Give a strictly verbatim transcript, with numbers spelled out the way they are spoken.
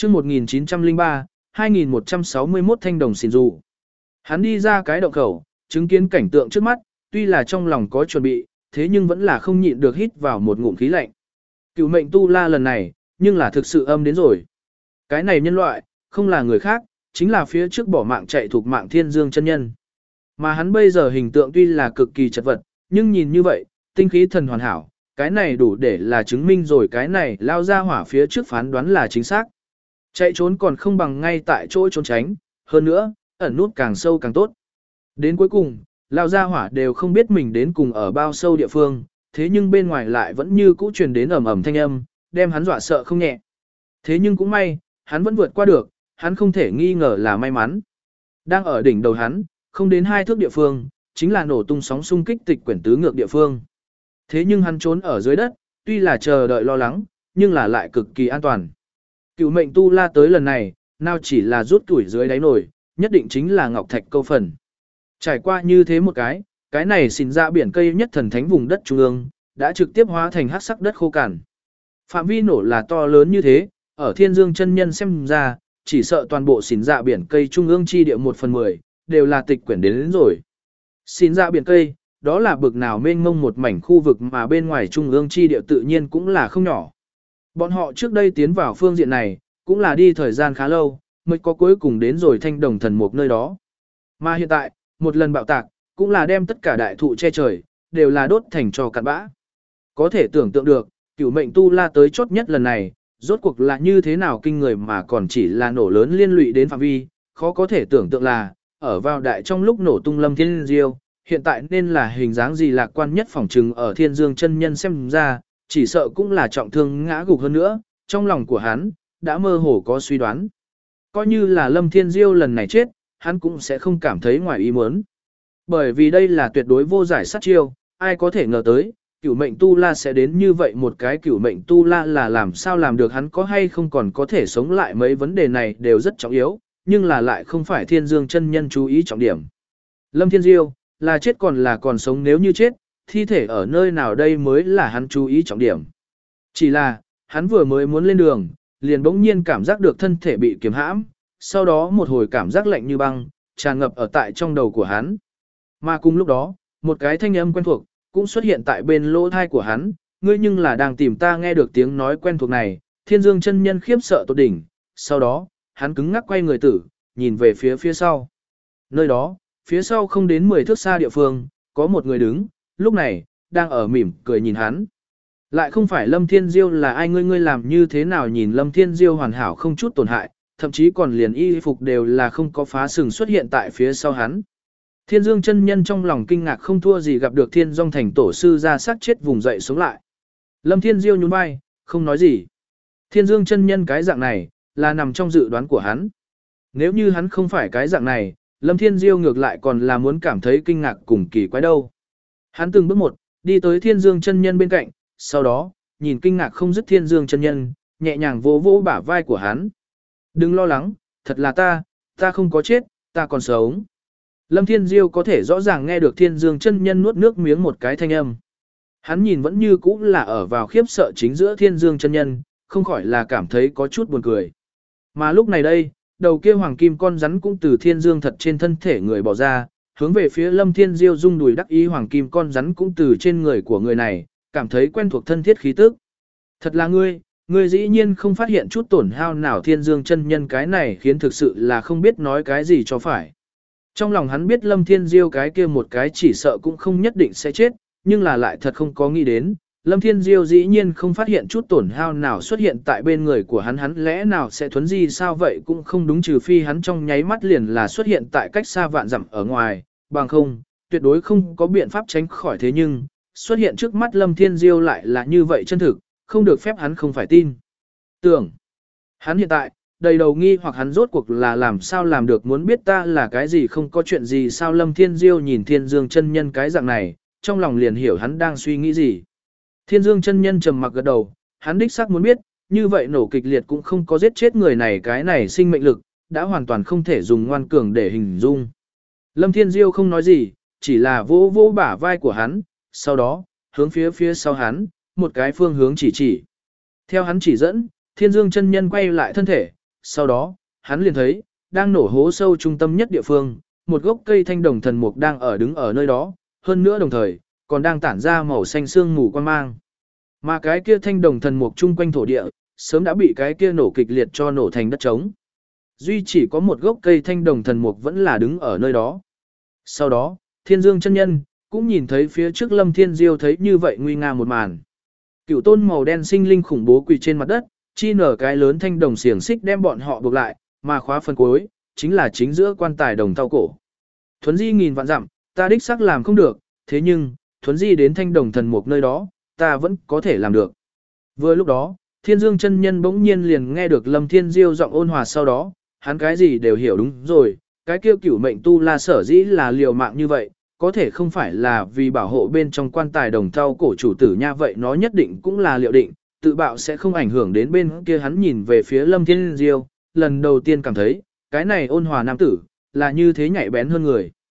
chương một nghìn chín trăm lẻ ba, hai nghìn một trăm sáu mươi mốt thanh đồng xỉn dù. Hắn đi ra cái động khẩu, chứng kiến cảnh tượng trước mắt, tuy là trong lòng có chuẩn bị, thế nhưng vẫn là không nhịn được hít vào một ngụm khí lạnh. Cựu mệnh tu la lần này, nhưng là thực sự âm đến rồi. Cái này nhân loại, không là người khác, chính là phía trước bỏ mạng chạy thuộc mạng Thiên Dương chân nhân. Mà hắn bây giờ hình tượng tuy là cực kỳ chật vật, nhưng nhìn như vậy, tinh khí thần hoàn hảo, cái này đủ để là chứng minh rồi cái này lao ra hỏa phía trước phán đoán là chính xác. Chạy trốn còn không bằng ngay tại chỗ trốn tránh, hơn nữa, ẩn nút càng sâu càng tốt. Đến cuối cùng, lao ra hỏa đều không biết mình đến cùng ở bao sâu địa phương, thế nhưng bên ngoài lại vẫn như cũ truyền đến ầm ầm thanh âm, đem hắn dọa sợ không nhẹ. Thế nhưng cũng may, hắn vẫn vượt qua được, hắn không thể nghi ngờ là may mắn. Đang ở đỉnh đầu hắn, không đến hai thước địa phương, chính là nổ tung sóng xung kích tịch quyển tứ ngược địa phương. Thế nhưng hắn trốn ở dưới đất, tuy là chờ đợi lo lắng, nhưng là lại cực kỳ an toàn. Cựu mệnh tu la tới lần này, nào chỉ là rút tuổi dưới đáy nổi, nhất định chính là ngọc thạch câu phần. Trải qua như thế một cái, cái này xìn ra biển cây nhất thần thánh vùng đất trung ương, đã trực tiếp hóa thành hắc sắc đất khô cằn. Phạm vi nổ là to lớn như thế, ở Thiên Dương chân nhân xem ra, chỉ sợ toàn bộ xìn dạ biển cây trung ương chi địa một phần mười, đều là tịch quyển đến, đến rồi. Xìn dạ biển cây, đó là bực nào mênh mông một mảnh khu vực mà bên ngoài trung ương chi địa tự nhiên cũng là không nhỏ. Bọn họ trước đây tiến vào phương diện này, cũng là đi thời gian khá lâu, mới có cuối cùng đến rồi thanh đồng thần mục nơi đó. Mà hiện tại, một lần bạo tạc, cũng là đem tất cả đại thụ che trời, đều là đốt thành cho cặn bã. Có thể tưởng tượng được, cửu mệnh tu la tới chốt nhất lần này, rốt cuộc là như thế nào kinh người mà còn chỉ là nổ lớn liên lụy đến phạm vi, khó có thể tưởng tượng là, ở vào đại trong lúc nổ tung lâm thiên diêu, hiện tại nên là hình dáng gì lạc quan nhất phỏng trừng ở Thiên Dương chân nhân xem ra, chỉ sợ cũng là trọng thương ngã gục hơn nữa, trong lòng của hắn, đã mơ hồ có suy đoán. Coi như là lâm thiên diêu lần này chết, hắn cũng sẽ không cảm thấy ngoài ý muốn. Bởi vì đây là tuyệt đối vô giải sát chiêu, ai có thể ngờ tới, cửu mệnh tu la sẽ đến như vậy một cái cửu mệnh tu la là làm sao làm được hắn có hay không còn có thể sống lại, mấy vấn đề này đều rất trọng yếu, nhưng là lại không phải Thiên Dương chân nhân chú ý trọng điểm. Lâm Thiên Diêu, là chết còn là còn sống, nếu như chết, thi thể ở nơi nào đây mới là hắn chú ý trọng điểm. Chỉ là, hắn vừa mới muốn lên đường, liền bỗng nhiên cảm giác được thân thể bị kiềm hãm, sau đó một hồi cảm giác lạnh như băng, tràn ngập ở tại trong đầu của hắn. Mà cùng lúc đó, một cái thanh âm quen thuộc, cũng xuất hiện tại bên lỗ thai của hắn, ngươi nhưng là đang tìm ta. Nghe được tiếng nói quen thuộc này, Thiên Dương chân nhân khiếp sợ tột đỉnh, sau đó, hắn cứng ngắc quay người tử, nhìn về phía phía sau. Nơi đó, phía sau không đến mười thước xa địa phương, có một người đứng, lúc này, đang ở mỉm cười nhìn hắn. Lại không phải Lâm Thiên Diêu, là ai? Ngươi ngươi làm như thế nào? Nhìn Lâm Thiên Diêu hoàn hảo không chút tổn hại, thậm chí còn liền y phục đều là không có phá sừng xuất hiện tại phía sau hắn. Thiên Dương chân nhân trong lòng kinh ngạc không thua gì gặp được Thiên Dung thành tổ sư ra xác chết vùng dậy sống lại. Lâm Thiên Diêu nhún vai, không nói gì. Thiên Dương chân nhân cái dạng này, là nằm trong dự đoán của hắn. Nếu như hắn không phải cái dạng này, Lâm Thiên Diêu ngược lại còn là muốn cảm thấy kinh ngạc cùng kỳ quái đâu. Hắn từng bước một, đi tới Thiên Dương chân nhân bên cạnh, sau đó, nhìn kinh ngạc không dứt Thiên Dương chân nhân, nhẹ nhàng vỗ vỗ bả vai của hắn. Đừng lo lắng, thật là ta, ta không có chết, ta còn sống. Lâm Thiên Diêu có thể rõ ràng nghe được Thiên Dương chân nhân nuốt nước miếng một cái thanh âm. Hắn nhìn vẫn như cũ là ở vào khiếp sợ chính giữa Thiên Dương chân nhân, không khỏi là cảm thấy có chút buồn cười. Mà lúc này đây, đầu kia hoàng kim con rắn cũng từ Thiên Dương thật trên thân thể người bỏ ra, hướng về phía Lâm Thiên Diêu rung đùi đắc ý. Hoàng kim con rắn cũng từ trên người của người này, cảm thấy quen thuộc thân thiết khí tức. Thật là ngươi, ngươi dĩ nhiên không phát hiện chút tổn hao nào. Thiên Dương chân nhân cái này khiến thực sự là không biết nói cái gì cho phải. Trong lòng hắn biết Lâm Thiên Diêu cái kia một cái chỉ sợ cũng không nhất định sẽ chết, nhưng là lại thật không có nghĩ đến, Lâm Thiên Diêu dĩ nhiên không phát hiện chút tổn hao nào xuất hiện tại bên người của hắn. Hắn lẽ nào sẽ thuấn di sao? Vậy cũng không đúng, trừ phi hắn trong nháy mắt liền là xuất hiện tại cách xa vạn dặm ở ngoài, bằng không, tuyệt đối không có biện pháp tránh khỏi. Thế nhưng, xuất hiện trước mắt Lâm Thiên Diêu lại là như vậy chân thực, không được phép hắn không phải tin. Tưởng, hắn hiện tại, đầy đầu nghi hoặc hắn rốt cuộc là làm sao làm được, muốn biết ta là cái gì, không có chuyện gì sao? Lâm Thiên Diêu nhìn Thiên Dương chân nhân cái dạng này, trong lòng liền hiểu hắn đang suy nghĩ gì. Thiên Dương chân nhân trầm mặc gật đầu, hắn đích xác muốn biết, như vậy nổ kịch liệt cũng không có giết chết người này, cái này sinh mệnh lực, đã hoàn toàn không thể dùng ngoan cường để hình dung. Lâm Thiên Diêu không nói gì, chỉ là vỗ vỗ bả vai của hắn, sau đó, hướng phía phía sau hắn, một cái phương hướng chỉ chỉ. Theo hắn chỉ dẫn, Thiên Dương chân nhân quay lại thân thể, sau đó, hắn liền thấy, đang nổ hố sâu trung tâm nhất địa phương, một gốc cây thanh đồng thần mục đang ở đứng ở nơi đó, hơn nữa đồng thời, còn đang tản ra màu xanh sương mù quan mang. Mà cái kia thanh đồng thần mục chung quanh thổ địa, sớm đã bị cái kia nổ kịch liệt cho nổ thành đất trống. Duy chỉ có một gốc cây thanh đồng thần mục vẫn là đứng ở nơi đó. Sau đó, Thiên Dương chân nhân cũng nhìn thấy phía trước Lâm Thiên Diêu thấy như vậy nguy nga một màn. Cửu tôn màu đen sinh linh khủng bố quỳ trên mặt đất, chi nở cái lớn thanh đồng xiềng xích đem bọn họ buộc lại, mà khóa phần cuối chính là chính giữa quan tài đồng thau cổ. Thuấn Di nghìn vạn dặm, ta đích xác làm không được, thế nhưng, Thuấn Di đến thanh đồng thần mục nơi đó, ta vẫn có thể làm được. Vừa lúc đó, Thiên Dương chân nhân bỗng nhiên liền nghe được Lâm Thiên Diêu giọng ôn hòa, sau đó, hắn cái gì đều hiểu đúng rồi, cái kia cửu mệnh tu la sở dĩ là liều mạng như vậy, có thể không phải là vì bảo hộ bên trong quan tài đồng thau cổ chủ tử nha, vậy nó nhất định cũng là liệu định, tự bạo sẽ không ảnh hưởng đến bên kia. Hắn nhìn về phía Lâm Thiên Diêu, lần đầu tiên cảm thấy, cái này ôn hòa nam tử, là như thế nhạy bén hơn người.